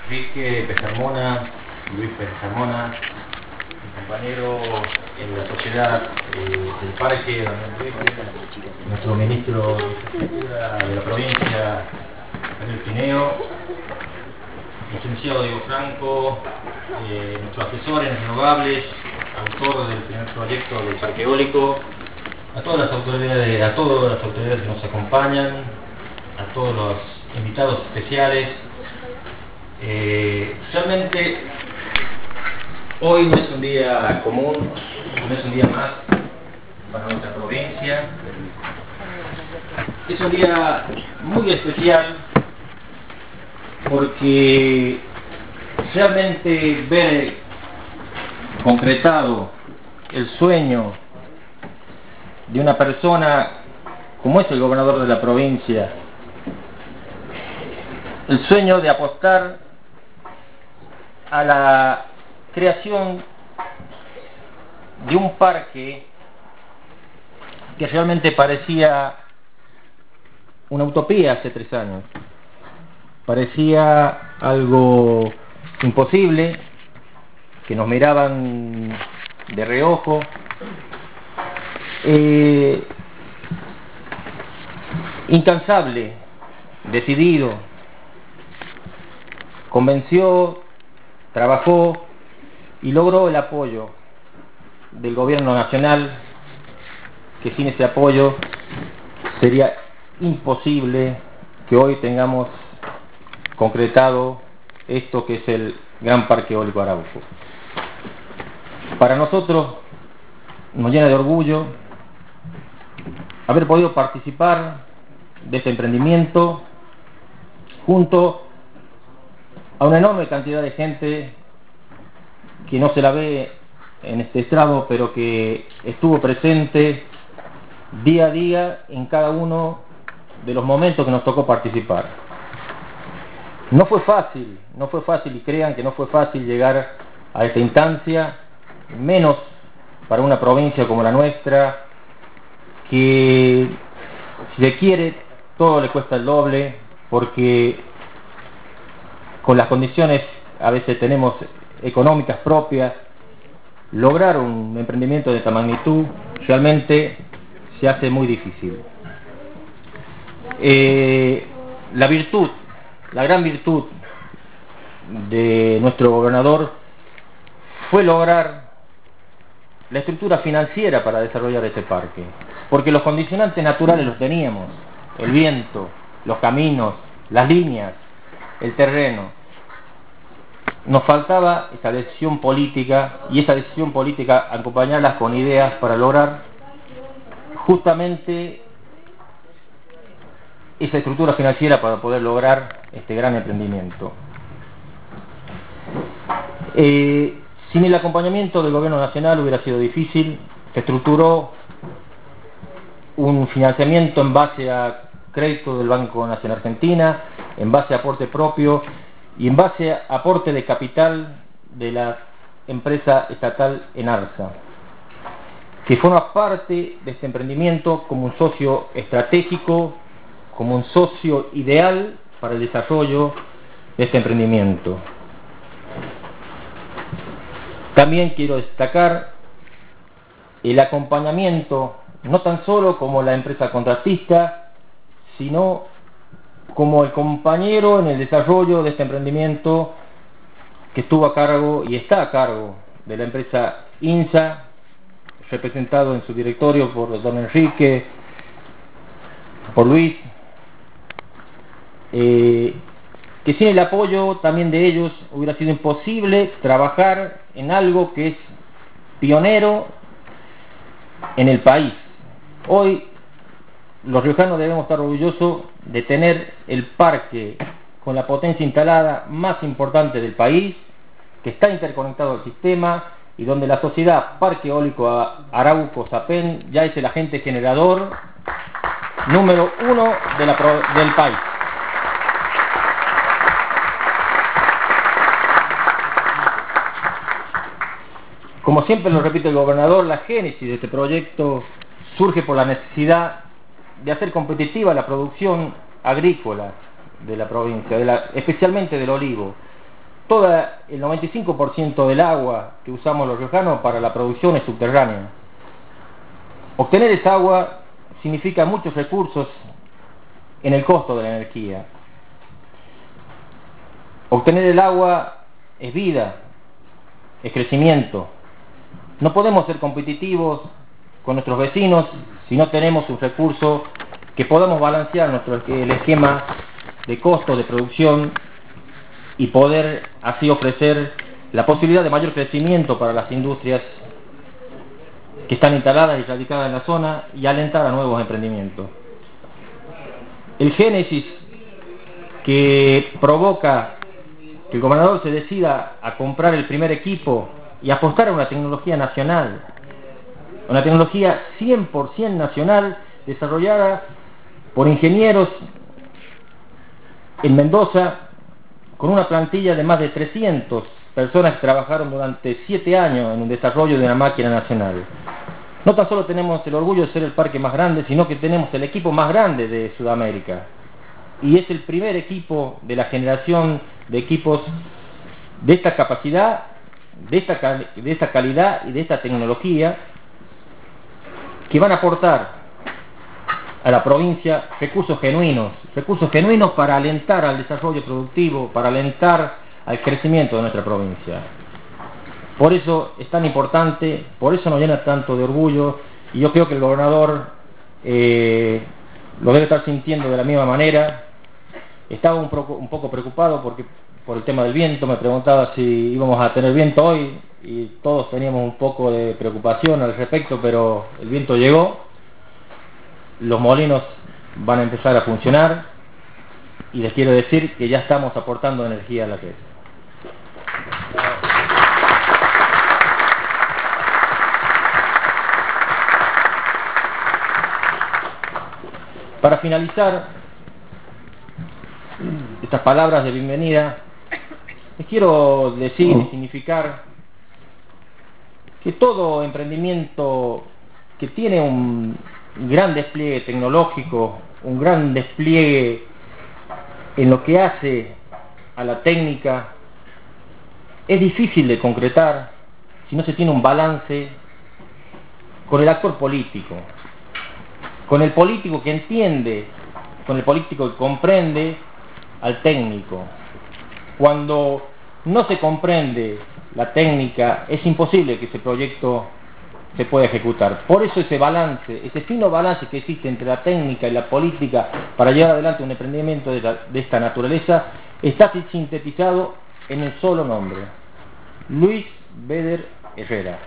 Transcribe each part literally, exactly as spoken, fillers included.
Enrique Pesarmona, Luis Pesarmona, mi compañero en la sociedad eh, del parque, nuestro ministro de Infraestructura de la provincia, Daniel Pineo, el licenciado Diego Franco, eh, nuestro asesor en renovables, autor del primer proyecto del parque eólico, a todas las autoridades, a todas las autoridades que nos acompañan, a todos los invitados especiales. Eh, realmente hoy no es un día común, no es un día más para nuestra provincia. Es un día muy especial porque realmente ver concretado el sueño de una persona como es el gobernador de la provincia, el sueño de apostar a la creación de un parque que realmente parecía una utopía hace tres años, parecía algo imposible, que nos miraban de reojo. Eh, incansable, decidido, convenció, trabajó y logró el apoyo del gobierno nacional, que sin ese apoyo sería imposible que hoy tengamos concretado esto que es el Gran Parque Eólico Arauco. Para nosotros nos llena de orgullo haber podido participar de este emprendimiento junto a una enorme cantidad de gente que no se la ve en este estrado, pero que estuvo presente día a día en cada uno de los momentos que nos tocó participar. No fue fácil, no fue fácil, y crean que no fue fácil llegar a esta instancia, menos para una provincia como la nuestra, que si se quiere todo le cuesta el doble, porque con las condiciones a veces tenemos económicas propias, lograr un emprendimiento de esta magnitud realmente se hace muy difícil. Eh, la virtud, la gran virtud de nuestro gobernador fue lograr la estructura financiera para desarrollar este parque, porque los condicionantes naturales los teníamos: el viento, los caminos, las líneas, el terreno. Nos faltaba esa decisión política, y esa decisión política acompañarlas con ideas para lograr justamente esa estructura financiera para poder lograr este gran emprendimiento. Eh, sin el acompañamiento del gobierno nacional hubiera sido difícil. Se estructuró un financiamiento en base a crédito del Banco Nación Argentina, en base a aporte propio y en base a aporte de capital de la empresa estatal Enarsa, que forma parte de este emprendimiento como un socio estratégico, como un socio ideal para el desarrollo de este emprendimiento. También quiero destacar el acompañamiento, no tan solo como la empresa contratista, sino como el compañero en el desarrollo de este emprendimiento, que estuvo a cargo y está a cargo de la empresa INSA, representado en su directorio por don Enrique, por Luis, eh, que sin el apoyo también de ellos hubiera sido imposible trabajar en algo que es pionero en el país. Hoy los riojanos debemos estar orgullosos de tener el parque con la potencia instalada más importante del país, que está interconectado al sistema y donde la sociedad Parque Eólico Arauco Sapén ya es el agente generador número uno de la, del país. Como siempre lo repite el gobernador, la génesis de este proyecto surge por la necesidad de hacer competitiva la producción agrícola de la provincia, de la, especialmente del olivo, todo el noventa y cinco por ciento del agua que usamos los riojanos para la producción es subterránea. Obtener esa agua significa muchos recursos en el costo de la energía. Obtener el agua es vida, es crecimiento. No podemos ser competitivos con nuestros vecinos si no tenemos un recurso que podamos balancear nuestro, el esquema de costo de producción y poder así ofrecer la posibilidad de mayor crecimiento para las industrias que están instaladas y radicadas en la zona y alentar a nuevos emprendimientos. El génesis que provoca que el gobernador se decida a comprar el primer equipo y apostar a una tecnología nacional, una tecnología cien por ciento nacional, desarrollada por ingenieros en Mendoza, con una plantilla de más de trescientas personas que trabajaron durante siete años en un desarrollo de una máquina nacional. No tan solo tenemos el orgullo de ser el parque más grande, sino que tenemos el equipo más grande de Sudamérica. Y es el primer equipo de la generación de equipos de esta capacidad, de esta, de esta calidad y de esta tecnología, que van a aportar a la provincia recursos genuinos, recursos genuinos para alentar al desarrollo productivo, para alentar al crecimiento de nuestra provincia. Por eso es tan importante, por eso nos llena tanto de orgullo, y yo creo que el gobernador eh, lo debe estar sintiendo de la misma manera. Estaba un poco, un poco preocupado porque, por el tema del viento, me preguntaba si íbamos a tener viento hoy, y todos teníamos un poco de preocupación al respecto, pero el viento llegó, los molinos van a empezar a funcionar, y les quiero decir que ya estamos aportando energía a la red. Para finalizar estas palabras de bienvenida, les quiero decir y significar que todo emprendimiento que tiene un gran despliegue tecnológico, un gran despliegue en lo que hace a la técnica, es difícil de concretar si no se tiene un balance con el actor político, con el político que entiende, con el político que comprende al técnico. Cuando no se comprende la técnica, es imposible que ese proyecto se pueda ejecutar. Por eso ese balance, ese fino balance que existe entre la técnica y la política para llevar adelante un emprendimiento de, la, de esta naturaleza, está sintetizado en un solo nombre: Luis Beder Herrera.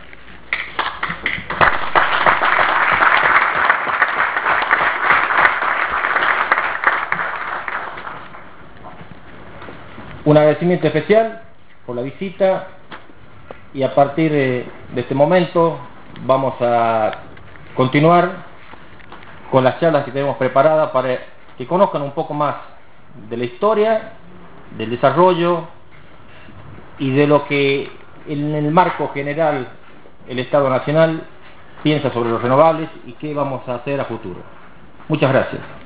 Un agradecimiento especial por la visita, y a partir de, de este momento vamos a continuar con las charlas que tenemos preparadas para que conozcan un poco más de la historia, del desarrollo y de lo que en el marco general el Estado Nacional piensa sobre los renovables y qué vamos a hacer a futuro. Muchas gracias.